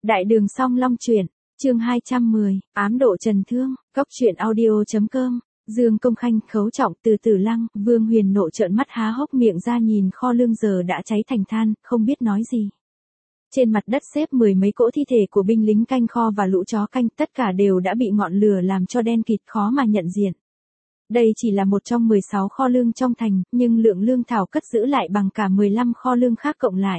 Đại đường Song Long truyện, chương 210, ám độ trần thương, góc truyện audio.com, Dương Công Khanh, Khấu Trọng, Từ Tử Lăng, Vương Huyền Nộ trợn mắt há hốc miệng ra nhìn kho lương giờ đã cháy thành than, không biết nói gì. Trên mặt đất xếp mười mấy cỗ thi thể của binh lính canh kho và lũ chó canh, tất cả đều đã bị ngọn lửa làm cho đen kịt khó mà nhận diện. Đây chỉ là một trong 16 kho lương trong thành, nhưng lượng lương thảo cất giữ lại bằng cả 15 kho lương khác cộng lại.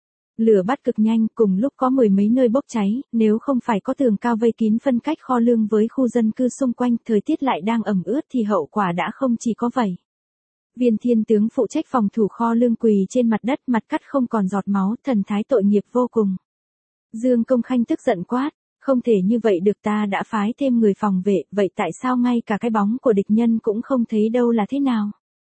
Lửa bắt cực nhanh, cùng lúc có mười mấy nơi bốc cháy, nếu không phải có tường cao vây kín phân cách kho lương với khu dân cư xung quanh, thời tiết lại đang ẩm ướt thì hậu quả đã không chỉ có vậy. Viên Thiên tướng phụ trách phòng thủ kho lương quỳ trên mặt đất, mặt cắt không còn giọt máu, thần thái tội nghiệp vô cùng. Dương Công Khanh tức giận quát, không thể như vậy được, ta đã phái thêm người phòng vệ, vậy tại sao ngay cả cái bóng của địch nhân cũng không thấy đâu là thế nào?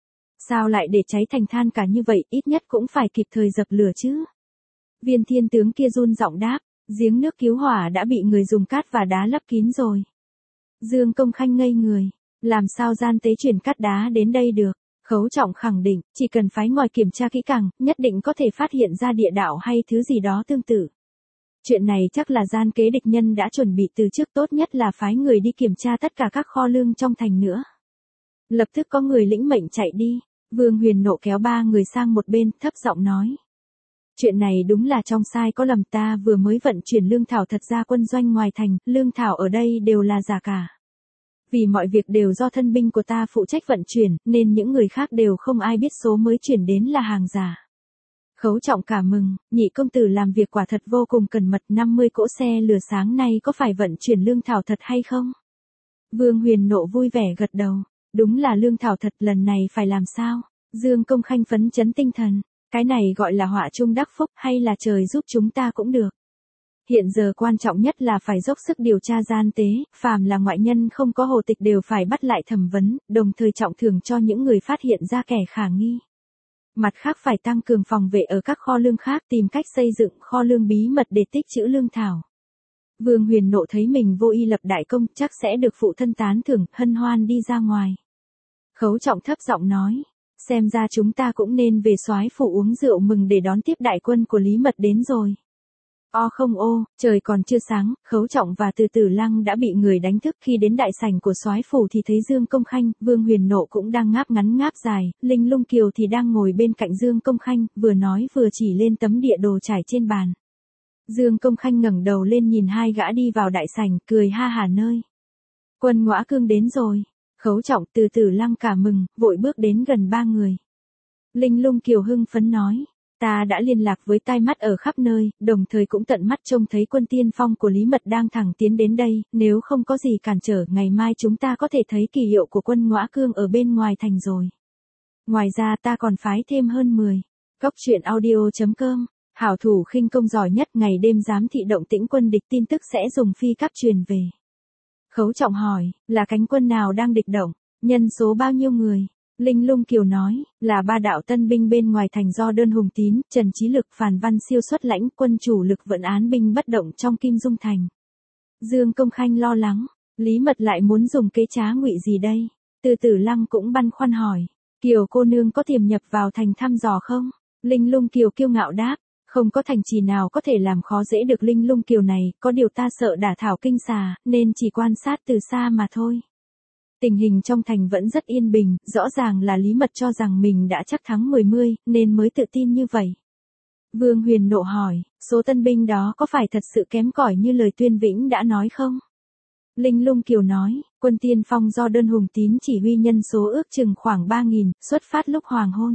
Sao lại để cháy thành than cả như vậy, ít nhất cũng phải kịp thời dập lửa chứ? Viên Thiên tướng kia run giọng đáp, giếng nước cứu hỏa đã bị người dùng cát và đá lấp kín rồi. Dương Công Khanh ngây người, làm sao gian tế chuyển cát đá đến đây được? Khấu Trọng khẳng định, chỉ cần phái ngòi kiểm tra kỹ càng, nhất định có thể phát hiện ra địa đạo hay thứ gì đó tương tự. Chuyện này chắc là gian kế địch nhân đã chuẩn bị từ trước, tốt nhất là phái người đi kiểm tra tất cả các kho lương trong thành nữa. Lập tức có người lĩnh mệnh chạy đi, Vương Huyền Nộ kéo ba người sang một bên, thấp giọng nói. Chuyện này đúng là trong sai có lầm, ta vừa mới vận chuyển lương thảo thật ra quân doanh ngoài thành, lương thảo ở đây đều là giả cả. Vì mọi việc đều do thân binh của ta phụ trách vận chuyển, nên những người khác đều không ai biết số mới chuyển đến là hàng giả. Khấu Trọng cả mừng, nhị công tử làm việc quả thật vô cùng cẩn mật, 50 cỗ xe lửa sáng nay có phải vận chuyển lương thảo thật hay không? Vương Huyền Nộ vui vẻ gật đầu, đúng là lương thảo thật, lần này phải làm sao? Dương Công Khanh phấn chấn tinh thần, cái này gọi là họa chung đắc phúc hay là trời giúp chúng ta cũng được. Hiện giờ quan trọng nhất là phải dốc sức điều tra gian tế, phàm là ngoại nhân không có hồ tịch đều phải bắt lại thẩm vấn, đồng thời trọng thưởng cho những người phát hiện ra kẻ khả nghi. Mặt khác phải tăng cường phòng vệ ở các kho lương khác, tìm cách xây dựng kho lương bí mật để tích trữ lương thảo. Vương Huyền Nộ thấy mình vô y lập đại công, chắc sẽ được phụ thân tán thưởng, hân hoan đi ra ngoài. Khấu Trọng thấp giọng nói, xem ra chúng ta cũng nên về soái phủ uống rượu mừng để đón tiếp đại quân của Lý Mật đến rồi. Không ô, trời còn chưa sáng, Khấu Trọng và Từ Tử Lăng đã bị người đánh thức, khi đến đại sảnh của soái phủ thì thấy Dương Công Khanh, Vương Huyền Nộ cũng đang ngáp ngắn ngáp dài, Linh Lung Kiều thì đang ngồi bên cạnh Dương Công Khanh, vừa nói vừa chỉ lên tấm địa đồ trải trên bàn. Dương Công Khanh ngẩng đầu lên nhìn hai gã đi vào đại sảnh, cười ha hả nơi. Quân Ngõa Cương đến rồi. Khấu Trọng, Từ Tử Lăng cả mừng, vội bước đến gần ba người. Linh Lung Kiều hưng phấn nói, ta đã liên lạc với tai mắt ở khắp nơi, đồng thời cũng tận mắt trông thấy quân tiên phong của Lý Mật đang thẳng tiến đến đây, nếu không có gì cản trở, ngày mai chúng ta có thể thấy kỳ hiệu của quân Ngõa Cương ở bên ngoài thành rồi. Ngoài ra ta còn phái thêm hơn 10. Góc truyện audio.com, hảo thủ khinh công giỏi nhất, ngày đêm giám thị động tĩnh quân địch, tin tức sẽ dùng phi cáp truyền về. Khấu Trọng hỏi, là cánh quân nào đang địch động, nhân số bao nhiêu người? Linh Lung Kiều nói, là ba đạo tân binh bên ngoài thành do Đơn Hùng Tín, Trần Chí Lực, Phàn Văn Siêu xuất lãnh, quân chủ lực vận án binh bất động trong Kim Dung thành. Dương Công Khanh lo lắng, Lý Mật lại muốn dùng kế trá ngụy gì đây? Từ Tử Lăng cũng băn khoăn hỏi, Kiều cô nương có tiềm nhập vào thành thăm dò không? Linh Lung Kiều kiêu ngạo đáp, không có thành trì nào có thể làm khó dễ được Linh Lung Kiều này, có điều ta sợ đả thảo kinh xà, nên chỉ quan sát từ xa mà thôi. Tình hình trong thành vẫn rất yên bình, rõ ràng là Lý Mật cho rằng mình đã chắc thắng 10, nên mới tự tin như vậy. Vương Huyền Nộ hỏi, số tân binh đó có phải thật sự kém cỏi như lời Tuyên Vĩnh đã nói không? Linh Lung Kiều nói, quân tiên phong do Đơn Hùng Tín chỉ huy nhân số ước chừng khoảng 3.000, xuất phát lúc hoàng hôn.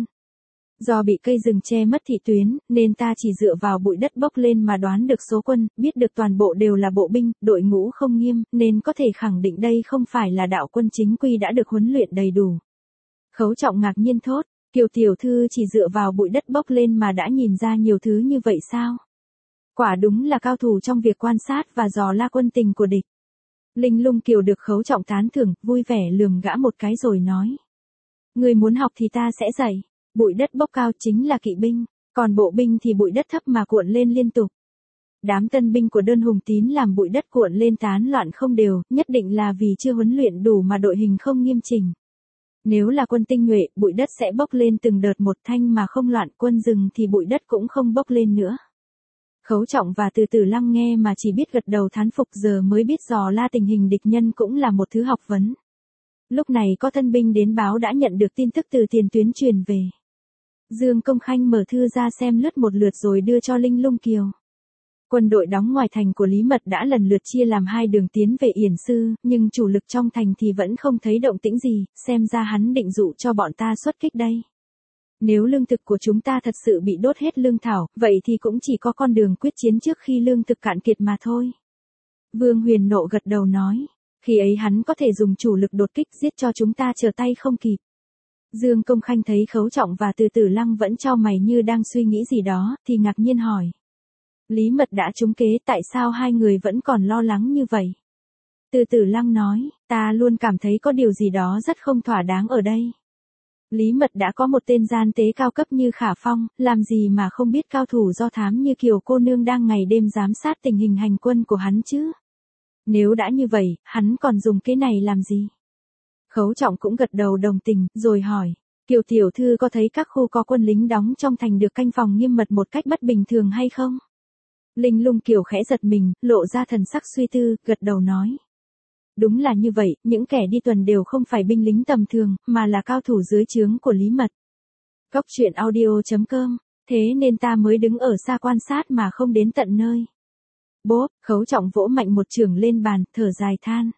Do bị cây rừng che mất thị tuyến, nên ta chỉ dựa vào bụi đất bốc lên mà đoán được số quân, biết được toàn bộ đều là bộ binh, đội ngũ không nghiêm, nên có thể khẳng định đây không phải là đạo quân chính quy đã được huấn luyện đầy đủ. Khấu Trọng ngạc nhiên thốt, Kiều tiểu thư chỉ dựa vào bụi đất bốc lên mà đã nhìn ra nhiều thứ như vậy sao? Quả đúng là cao thủ trong việc quan sát và dò la quân tình của địch. Linh Lung Kiều được Khấu Trọng tán thưởng, vui vẻ lườm gã một cái rồi nói. Người muốn học thì ta sẽ dạy. Bụi đất bốc cao chính là kỵ binh, còn bộ binh thì bụi đất thấp mà cuộn lên liên tục. Đám tân binh của Đơn Hùng Tín làm bụi đất cuộn lên tán loạn không đều, nhất định là vì chưa huấn luyện đủ mà đội hình không nghiêm chỉnh. Nếu là quân tinh nhuệ, bụi đất sẽ bốc lên từng đợt một thanh mà không loạn, quân rừng thì bụi đất cũng không bốc lên nữa. Khấu Trọng và Từ Tử Lăng nghe mà chỉ biết gật đầu thán phục, giờ mới biết dò la tình hình địch nhân cũng là một thứ học vấn. Lúc này có thân binh đến báo đã nhận được tin tức từ tiền tuyến truyền về. Dương Công Khanh mở thư ra xem lướt một lượt rồi đưa cho Linh Lung Kiều. Quân đội đóng ngoài thành của Lý Mật đã lần lượt chia làm 2 đường tiến về Yển Sư, nhưng chủ lực trong thành thì vẫn không thấy động tĩnh gì, xem ra hắn định dụ cho bọn ta xuất kích đây. Nếu lương thực của chúng ta thật sự bị đốt hết lương thảo, vậy thì cũng chỉ có con đường quyết chiến trước khi lương thực cạn kiệt mà thôi. Vương Huyền Nộ gật đầu nói, khi ấy hắn có thể dùng chủ lực đột kích giết cho chúng ta trở tay không kịp. Dương Công Khanh thấy Khấu Trọng và Từ Tử Lăng vẫn chau mày như đang suy nghĩ gì đó, thì ngạc nhiên hỏi. Lý Mật đã trúng kế, tại sao hai người vẫn còn lo lắng như vậy? Từ Tử Lăng nói, ta luôn cảm thấy có điều gì đó rất không thỏa đáng ở đây. Lý Mật đã có một tên gian tế cao cấp như Khả Phong, làm gì mà không biết cao thủ do thám như Kiều cô nương đang ngày đêm giám sát tình hình hành quân của hắn chứ? Nếu đã như vậy, hắn còn dùng cái này làm gì? Khấu Trọng cũng gật đầu đồng tình, rồi hỏi, Kiều tiểu thư có thấy các khu có quân lính đóng trong thành được canh phòng nghiêm mật một cách bất bình thường hay không? Linh Lung Kiều khẽ giật mình, lộ ra thần sắc suy tư, gật đầu nói. Đúng là như vậy, những kẻ đi tuần đều không phải binh lính tầm thường, mà là cao thủ dưới trướng của Lý Mật. Cốc truyện audio.com, thế nên ta mới đứng ở xa quan sát mà không đến tận nơi. Bốp, Khấu Trọng vỗ mạnh một chưởng lên bàn, thở dài than.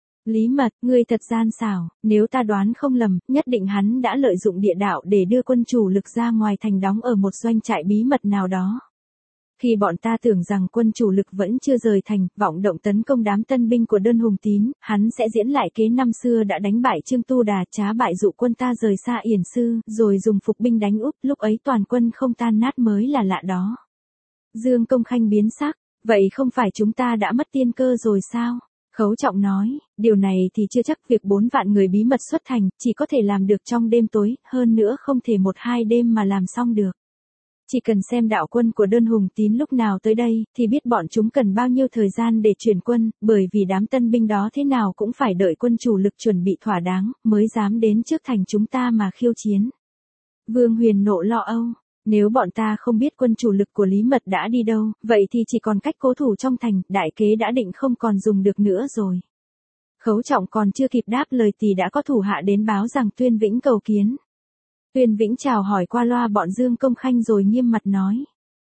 Lý Mật, ngươi thật gian xảo, nếu ta đoán không lầm, nhất định hắn đã lợi dụng địa đạo để đưa quân chủ lực ra ngoài thành đóng ở một doanh trại bí mật nào đó. Khi bọn ta tưởng rằng quân chủ lực vẫn chưa rời thành, vọng động tấn công đám tân binh của Đơn Hùng Tín, hắn sẽ diễn lại kế năm xưa đã đánh bại Trương Tu Đà, trá bại dụ quân ta rời xa Yển Sư, rồi dùng phục binh đánh úp, lúc ấy toàn quân không tan nát mới là lạ đó. Dương Công Khanh biến sắc, vậy không phải chúng ta đã mất tiên cơ rồi sao? Khấu Trọng nói, điều này thì chưa chắc, việc 4 vạn người bí mật xuất thành, chỉ có thể làm được trong đêm tối, hơn nữa không thể 1-2 đêm mà làm xong được. Chỉ cần xem đạo quân của Đơn Hùng Tín lúc nào tới đây, thì biết bọn chúng cần bao nhiêu thời gian để chuyển quân, bởi vì đám tân binh đó thế nào cũng phải đợi quân chủ lực chuẩn bị thỏa đáng, mới dám đến trước thành chúng ta mà khiêu chiến. Vương Huyền Nộ lo âu, nếu bọn ta không biết quân chủ lực của Lý Mật đã đi đâu, vậy thì chỉ còn cách cố thủ trong thành, đại kế đã định không còn dùng được nữa rồi. Khấu Trọng còn chưa kịp đáp lời thì đã có thủ hạ đến báo rằng Tuyên Vĩnh cầu kiến. Tuyên Vĩnh chào hỏi qua loa bọn Dương Công Khanh rồi nghiêm mặt nói.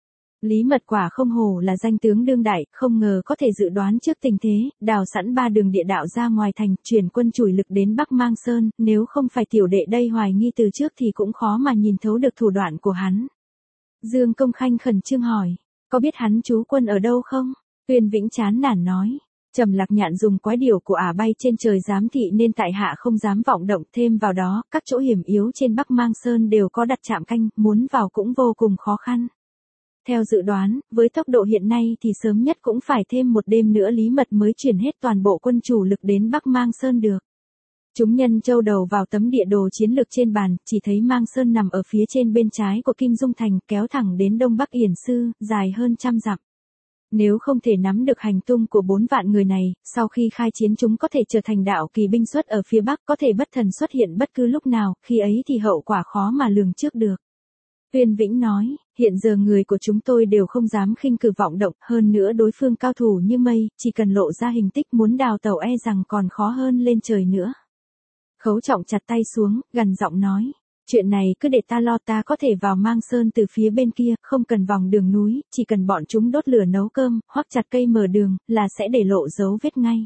Lý Mật quả không hổ là danh tướng đương đại, không ngờ có thể dự đoán trước tình thế, đào sẵn 3 đường địa đạo ra ngoài thành, chuyển quân chủi lực đến Bắc Mang Sơn, nếu không phải tiểu đệ đây hoài nghi từ trước thì cũng khó mà nhìn thấu được thủ đoạn của hắn. Dương Công Khanh khẩn trương hỏi, có biết hắn trú quân ở đâu không? Tuyên Vĩnh chán nản nói. Trầm Lạc Nhạn dùng quái điểu của ả bay trên trời giám thị nên tại hạ không dám vọng động, thêm vào đó, các chỗ hiểm yếu trên Bắc Mang Sơn đều có đặt trạm canh, muốn vào cũng vô cùng khó khăn. Theo dự đoán, với tốc độ hiện nay thì sớm nhất cũng phải thêm một đêm nữa Lý Mật mới chuyển hết toàn bộ quân chủ lực đến Bắc Mang Sơn được. Chúng nhân châu đầu vào tấm địa đồ chiến lược trên bàn, chỉ thấy Mang Sơn nằm ở phía trên bên trái của Kim Dung Thành, kéo thẳng đến đông bắc Yển Sư, dài hơn 100 dặm. Nếu không thể nắm được hành tung của 4 vạn người này, sau khi khai chiến chúng có thể trở thành đạo kỳ binh xuất ở phía bắc, có thể bất thần xuất hiện bất cứ lúc nào, khi ấy thì hậu quả khó mà lường trước được. Tuyên Vĩnh nói, hiện giờ người của chúng tôi đều không dám khinh cử vọng động, hơn nữa đối phương cao thủ như mây, chỉ cần lộ ra hình tích muốn đào tẩu e rằng còn khó hơn lên trời nữa. Khấu Trọng chặt tay xuống, gằn giọng nói. Chuyện này cứ để ta lo, ta có thể vào Mang Sơn từ phía bên kia, không cần vòng đường núi, chỉ cần bọn chúng đốt lửa nấu cơm, hoặc chặt cây mở đường, là sẽ để lộ dấu vết ngay.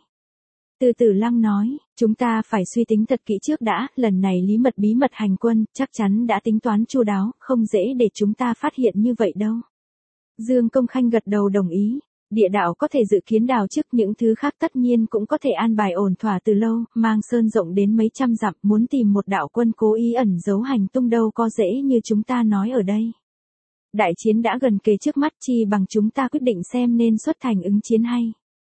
Từ Tử Lăng nói, chúng ta phải suy tính thật kỹ trước đã, lần này Lý Mật bí mật hành quân, chắc chắn đã tính toán chu đáo, không dễ để chúng ta phát hiện như vậy đâu. Dương Công Khanh gật đầu đồng ý. Địa đạo có thể dự kiến đào trước, những thứ khác tất nhiên cũng có thể an bài ổn thỏa từ lâu, Mang Sơn rộng đến mấy trăm dặm, muốn tìm một đạo quân cố ý ẩn giấu hành tung đâu có dễ như chúng ta nói ở đây. Đại chiến đã gần kề trước mắt, chi bằng chúng ta quyết định xem nên xuất thành ứng chiến hay.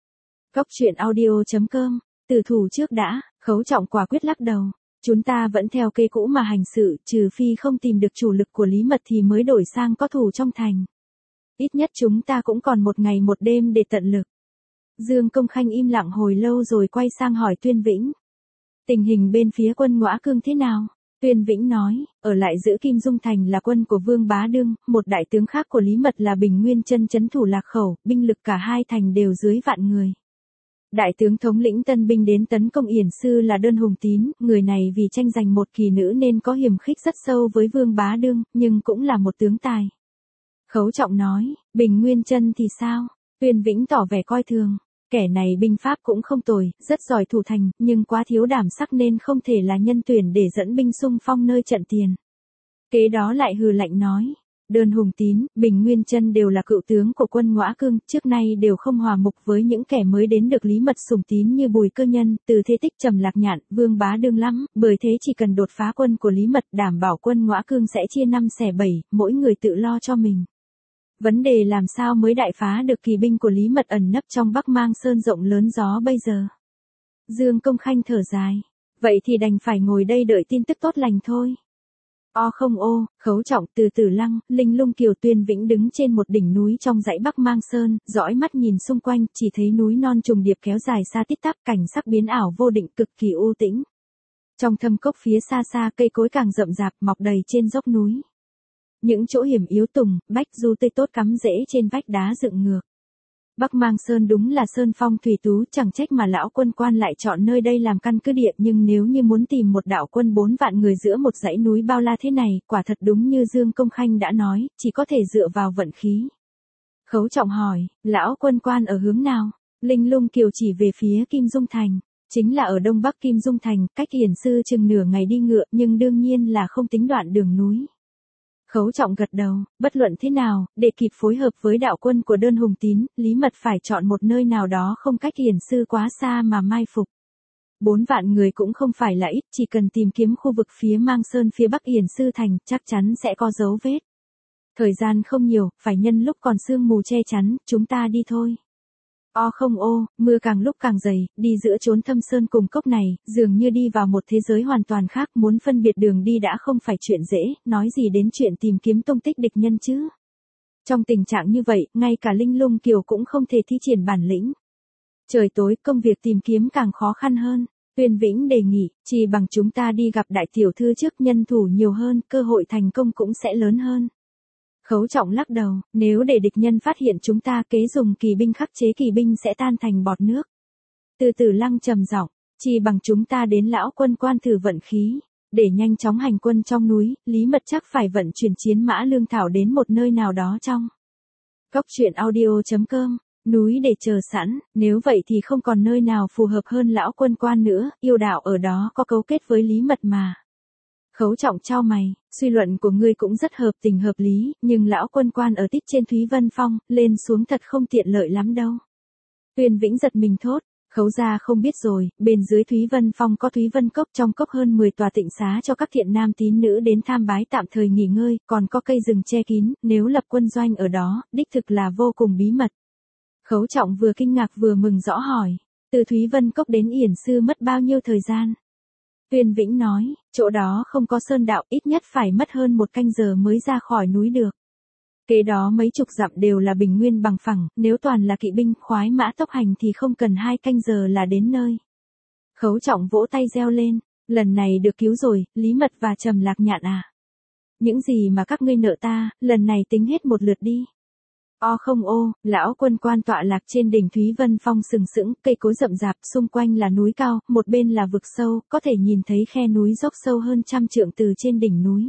Cốc truyện audio.com, tử thủ trước đã, Khấu Trọng quả quyết lắc đầu. Chúng ta vẫn theo kế cũ mà hành sự, trừ phi không tìm được chủ lực của Lý Mật thì mới đổi sang có thủ trong thành. Ít nhất chúng ta cũng còn 1 ngày 1 đêm để tận lực. Dương Công Khanh im lặng hồi lâu rồi quay sang hỏi Tuyên Vĩnh. Tình hình bên phía quân Ngõa Cương thế nào? Tuyên Vĩnh nói, ở lại giữ Kim Dung Thành là quân của Vương Bá Đương, một đại tướng khác của Lý Mật là Bình Nguyên Chân trấn thủ Lạc Khẩu, binh lực cả hai thành đều dưới vạn người. Đại tướng thống lĩnh tân binh đến tấn công Yển Sư là Đơn Hùng Tín, người này vì tranh giành một kỳ nữ nên có hiềm khích rất sâu với Vương Bá Đương, nhưng cũng là một tướng tài. Khấu Trọng nói, Bình Nguyên Chân thì sao? Tuyên Vĩnh tỏ vẻ coi thường. Kẻ này binh pháp cũng không tồi, rất giỏi thủ thành, nhưng quá thiếu đảm sắc nên không thể là nhân tuyển để dẫn binh xung phong nơi trận tiền. Kế đó lại hừ lạnh nói, Đơn Hùng Tín, Bình Nguyên Chân đều là cựu tướng của quân Ngõa Cương, trước nay đều không hòa mục với những kẻ mới đến được Lý Mật sủng tín như Bùi Cơ Nhân, Từ Thế Tích, Trầm Lạc Nhạn, Vương Bá Đương lắm, bởi thế chỉ cần đột phá quân của Lý Mật đảm bảo quân Ngõa Cương sẽ chia 5 xẻ 7, mỗi người tự lo cho mình. Vấn đề làm sao mới đại phá được kỳ binh của Lý Mật ẩn nấp trong Bắc Mang Sơn rộng lớn gió bây giờ. Dương Công Khanh thở dài. Vậy thì đành phải ngồi đây đợi tin tức tốt lành thôi. Không ô, Khấu Trọng, Từ Tử Lăng, Linh Lung Kiều, Tuyên Vĩnh đứng trên một đỉnh núi trong dãy Bắc Mang Sơn, dõi mắt nhìn xung quanh, chỉ thấy núi non trùng điệp kéo dài xa tít tắp, cảnh sắc biến ảo vô định, cực kỳ u tĩnh. Trong thâm cốc phía xa xa cây cối càng rậm rạp mọc đầy trên dốc núi. Những chỗ hiểm yếu tùng, bách du tươi tốt cắm rễ trên vách đá dựng ngược. Bắc Mang Sơn đúng là sơn phong thủy tú, chẳng trách mà lão quân quan lại chọn nơi đây làm căn cứ địa, nhưng nếu như muốn tìm một đạo quân 4 vạn người giữa một dãy núi bao la thế này, quả thật đúng như Dương Công Khanh đã nói, chỉ có thể dựa vào vận khí. Khấu Trọng hỏi, lão quân quan ở hướng nào? Linh Lung Kiều chỉ về phía Kim Dung Thành, chính là ở đông bắc Kim Dung Thành, cách Yển Sư chừng nửa ngày đi ngựa, nhưng đương nhiên là không tính đoạn đường núi. Khấu Trọng gật đầu, bất luận thế nào, để kịp phối hợp với đạo quân của Đơn Hùng Tín, Lý Mật phải chọn một nơi nào đó không cách Yển Sư quá xa mà mai phục. 4 vạn người cũng không phải là ít, chỉ cần tìm kiếm khu vực phía Mang Sơn phía bắc Yển Sư thành, chắc chắn sẽ có dấu vết. Thời gian không nhiều, phải nhân lúc còn sương mù che chắn, chúng ta đi thôi. Không ô, mưa càng lúc càng dày, đi giữa chốn thâm sơn cùng cốc này, dường như đi vào một thế giới hoàn toàn khác, muốn phân biệt đường đi đã không phải chuyện dễ, nói gì đến chuyện tìm kiếm tung tích địch nhân chứ. Trong tình trạng như vậy, ngay cả Linh Lung Kiều cũng không thể thi triển bản lĩnh. Trời tối, công việc tìm kiếm càng khó khăn hơn. Tuyên Vĩnh đề nghị, chỉ bằng chúng ta đi gặp đại tiểu thư trước, nhân thủ nhiều hơn, cơ hội thành công cũng sẽ lớn hơn. Khấu Trọng lắc đầu, nếu để địch nhân phát hiện chúng ta kế dùng kỳ binh khắc chế kỳ binh sẽ tan thành bọt nước. Từ Tử Lăng trầm giọng, chỉ bằng chúng ta đến lão quân quan thử vận khí, để nhanh chóng hành quân trong núi, Lý Mật chắc phải vận chuyển chiến mã lương thảo đến một nơi nào đó trong. Cốc truyện audio.com, núi để chờ sẵn, nếu vậy thì không còn nơi nào phù hợp hơn lão quân quan nữa, yêu đạo ở đó có cấu kết với Lý Mật mà. Khấu Trọng chau mày, suy luận của ngươi cũng rất hợp tình hợp lý, nhưng lão quân quan ở tít trên Thúy Vân Phong, lên xuống thật không tiện lợi lắm đâu. Tuyên Vĩnh giật mình thốt, Khấu gia không biết rồi, bên dưới Thúy Vân Phong có Thúy Vân Cốc, trong cốc hơn 10 tòa tịnh xá cho các thiện nam tín nữ đến tham bái tạm thời nghỉ ngơi, còn có cây rừng che kín, nếu lập quân doanh ở đó, đích thực là vô cùng bí mật. Khấu Trọng vừa kinh ngạc vừa mừng rõ hỏi, từ Thúy Vân Cốc đến Yển Sư mất bao nhiêu thời gian? Tuyên Vĩnh nói, chỗ đó không có sơn đạo, ít nhất phải mất hơn 1 canh giờ mới ra khỏi núi được. Kế đó mấy chục dặm đều là bình nguyên bằng phẳng, nếu toàn là kỵ binh khoái mã tốc hành thì không cần 2 canh giờ là đến nơi. Khấu Trọng vỗ tay reo lên, lần này được cứu rồi, Lý Mật và Trầm Lạc Nhạn à. Những gì mà các ngươi nợ ta, lần này tính hết một lượt đi. Không ô, lão quân quan tọa lạc trên đỉnh Thúy Vân Phong sừng sững, cây cối rậm rạp, xung quanh là núi cao, một bên là vực sâu, có thể nhìn thấy khe núi dốc sâu hơn 100 trượng từ trên đỉnh núi.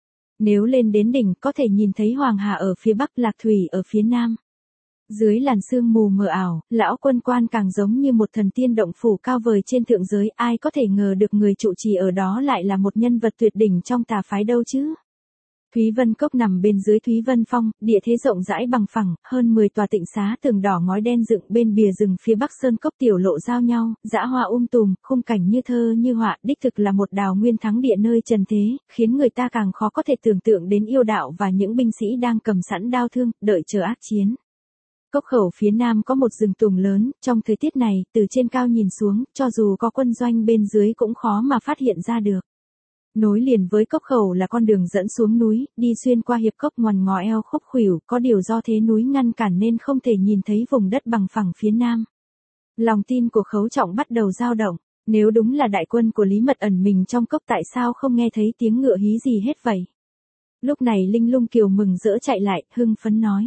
Nếu lên đến đỉnh, có thể nhìn thấy Hoàng Hà ở phía bắc, Lạc Thủy ở phía nam. Dưới làn sương mù mờ ảo, lão quân quan càng giống như một thần tiên động phủ cao vời trên thượng giới, ai có thể ngờ được người trụ trì ở đó lại là một nhân vật tuyệt đỉnh trong tà phái đâu chứ. Thúy Vân Cốc nằm bên dưới Thúy Vân Phong, địa thế rộng rãi bằng phẳng, hơn 10 tòa tịnh xá tường đỏ ngói đen dựng bên bìa rừng phía bắc sơn cốc, tiểu lộ giao nhau, dã hoa tùm, khung cảnh như thơ như họa, đích thực là một đào nguyên thắng địa nơi trần thế, khiến người ta càng khó có thể tưởng tượng đến yêu đạo và những binh sĩ đang cầm sẵn đao thương, đợi chờ ác chiến. Cốc khẩu phía nam có một rừng tùng lớn, trong thời tiết này, từ trên cao nhìn xuống, cho dù có quân doanh bên dưới cũng khó mà phát hiện ra được. Nối liền với cốc khẩu là con đường dẫn xuống núi, đi xuyên qua hiệp cốc ngoằn ngó eo khúc khuỷu, có điều do thế núi ngăn cản nên không thể nhìn thấy vùng đất bằng phẳng phía nam. Lòng tin của Khấu Trọng bắt đầu dao động. Nếu đúng là đại quân của Lý Mật ẩn mình trong cốc tại sao không nghe thấy tiếng ngựa hí gì hết vậy? Lúc này Linh Lung Kiều mừng rỡ chạy lại, hưng phấn nói.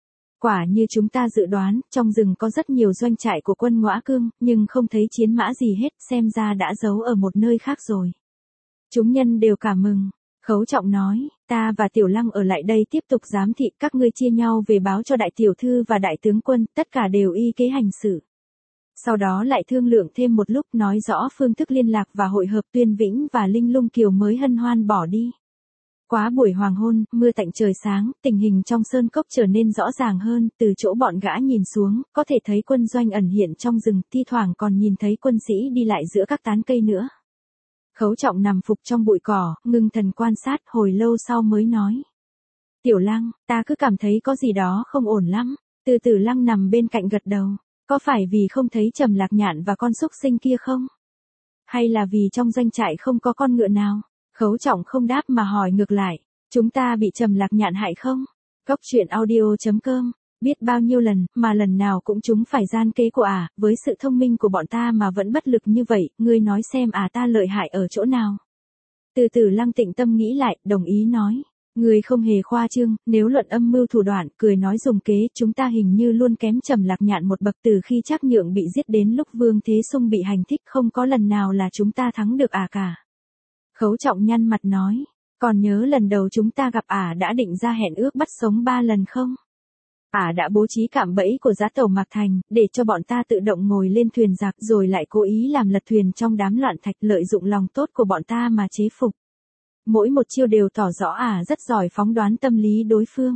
Quả như chúng ta dự đoán, trong rừng có rất nhiều doanh trại của quân Ngõa Cương, nhưng không thấy chiến mã gì hết, xem ra đã giấu ở một nơi khác rồi. Chúng nhân đều cảm mừng. Khấu Trọng nói, ta và Tiểu Lăng ở lại đây tiếp tục giám thị, các ngươi chia nhau về báo cho đại tiểu thư và đại tướng quân, tất cả đều y kế hành xử. Sau đó lại thương lượng thêm một lúc, nói rõ phương thức liên lạc và hội hợp. Tuyên Vĩnh và Linh Lung Kiều mới hân hoan bỏ đi. Quá buổi hoàng hôn, mưa tạnh trời sáng, tình hình trong sơn cốc trở nên rõ ràng hơn, từ chỗ bọn gã nhìn xuống, có thể thấy quân doanh ẩn hiện trong rừng, thi thoảng còn nhìn thấy quân sĩ đi lại giữa các tán cây nữa. Khấu Trọng nằm phục trong bụi cỏ, ngưng thần quan sát, hồi lâu sau mới nói. Tiểu Lăng, ta cứ cảm thấy có gì đó không ổn lắm. Từ Tử Lăng nằm bên cạnh gật đầu. Có phải vì không thấy Trầm Lạc Nhạn và con súc sinh kia không? Hay là vì trong doanh trại không có con ngựa nào? Khấu Trọng không đáp mà hỏi ngược lại. Chúng ta bị Trầm Lạc Nhạn hại không? Cốc truyện audio.com. Biết bao nhiêu lần, mà lần nào cũng chúng phải gian kế của với sự thông minh của bọn ta mà vẫn bất lực như vậy, ngươi nói xem ta lợi hại ở chỗ nào? Từ Tử Lăng tĩnh tâm nghĩ lại, đồng ý nói. Ngươi không hề khoa trương, nếu luận âm mưu thủ đoạn, cười nói dùng kế, chúng ta hình như luôn kém Trầm Lạc Nhạn một bậc. Từ khi Trác Nhượng bị giết đến lúc Vương Thế Sung bị hành thích, không có lần nào là chúng ta thắng được cả. Khấu Trọng nhăn mặt nói, còn nhớ lần đầu chúng ta gặp đã định ra hẹn ước bắt sống 3 lần không? Đã bố trí cạm bẫy của Giá Tàu Mạc Thành, để cho bọn ta tự động ngồi lên thuyền giặc, rồi lại cố ý làm lật thuyền trong đám loạn thạch, lợi dụng lòng tốt của bọn ta mà chế phục. Mỗi một chiêu đều tỏ rõ rất giỏi phóng đoán tâm lý đối phương.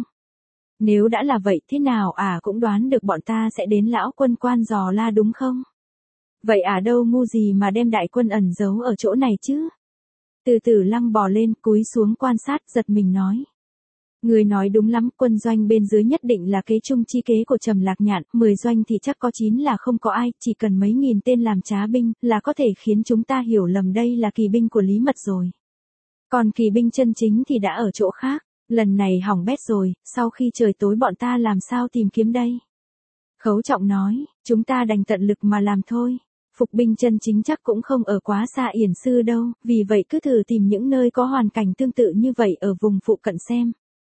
Nếu đã là vậy, thế nào cũng đoán được bọn ta sẽ đến lão quân quan dò la đúng không? Vậy đâu ngu gì mà đem đại quân ẩn giấu ở chỗ này chứ? Từ Tử Lăng bò lên, cúi xuống quan sát, giật mình nói. Người nói đúng lắm, quân doanh bên dưới nhất định là kế chung chi kế của Trầm Lạc Nhạn, 10 doanh thì chắc có 9 là không có ai, chỉ cần mấy nghìn tên làm trá binh, là có thể khiến chúng ta hiểu lầm đây là kỳ binh của Lý Mật rồi. Còn kỳ binh chân chính thì đã ở chỗ khác, lần này hỏng bét rồi, sau khi trời tối bọn ta làm sao tìm kiếm đây? Khấu Trọng nói, chúng ta đành tận lực mà làm thôi. Phục binh chân chính chắc cũng không ở quá xa Yển Sư đâu, vì vậy cứ thử tìm những nơi có hoàn cảnh tương tự như vậy ở vùng phụ cận xem.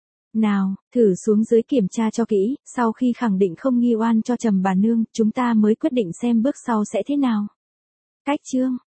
Nào, thử xuống dưới kiểm tra cho kỹ, sau khi khẳng định không nghi oan cho Trầm bà nương, chúng ta mới quyết định xem bước sau sẽ thế nào. Cách chương